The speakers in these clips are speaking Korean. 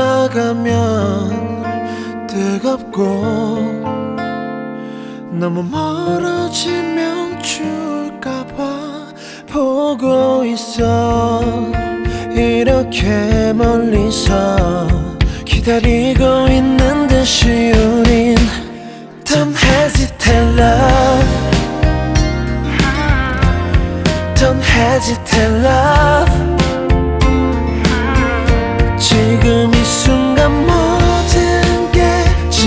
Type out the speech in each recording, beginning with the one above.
다가가면 뜨겁고 너무 멀어지면 추울까봐 보고 있어. 이렇게 멀리서 기다리고 있는 듯이 우린 Don't hesitate love, Don't hesitate love. 지금 이 순간 모든 게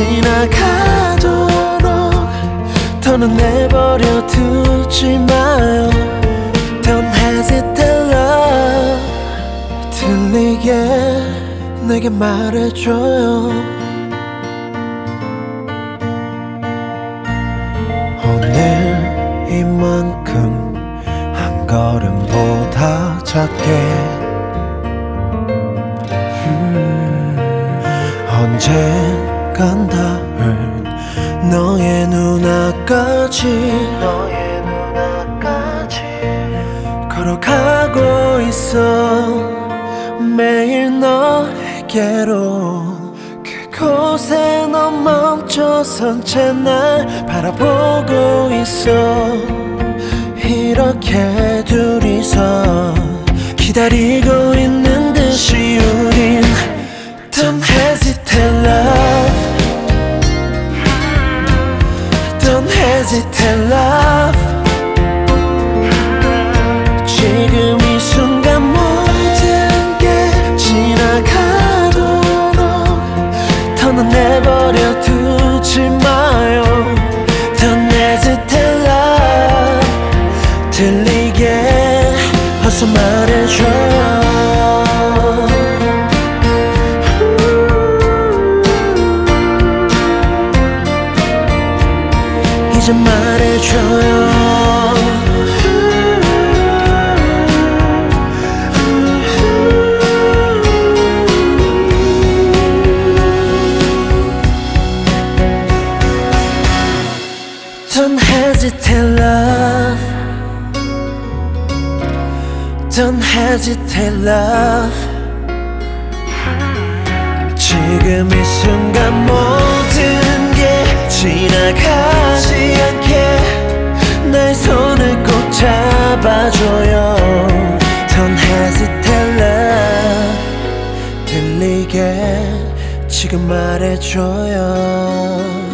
지나가도록 더는 내버려 두지 마요. Don't hesitate love. 들리게 내게 말해줘요. 오늘 이만큼 한 걸음보다 작게 언젠간 닿을 너의 눈앞까지 걸어가고 있어. 매일 너에게로 그곳에 너 멈춰선 채 날 바라보고 있어. 이렇게 둘이서 기다리고 있는 듯이 우린 Don't hesitate love, Don't hesitate love. 지금 이 순간 모든 게 지나가도록 더는 내버려 두지 마요. Don't hesitate love. 들리게 어서 말해줘요. 이제 말해줘요. Don't hesitate love, Don't hesitate love. 지금 이 순간 모든 게 지나가지 않게 내 손을 꼭 잡아줘요. Don't hesitate love. 들리게 지금 말해줘요.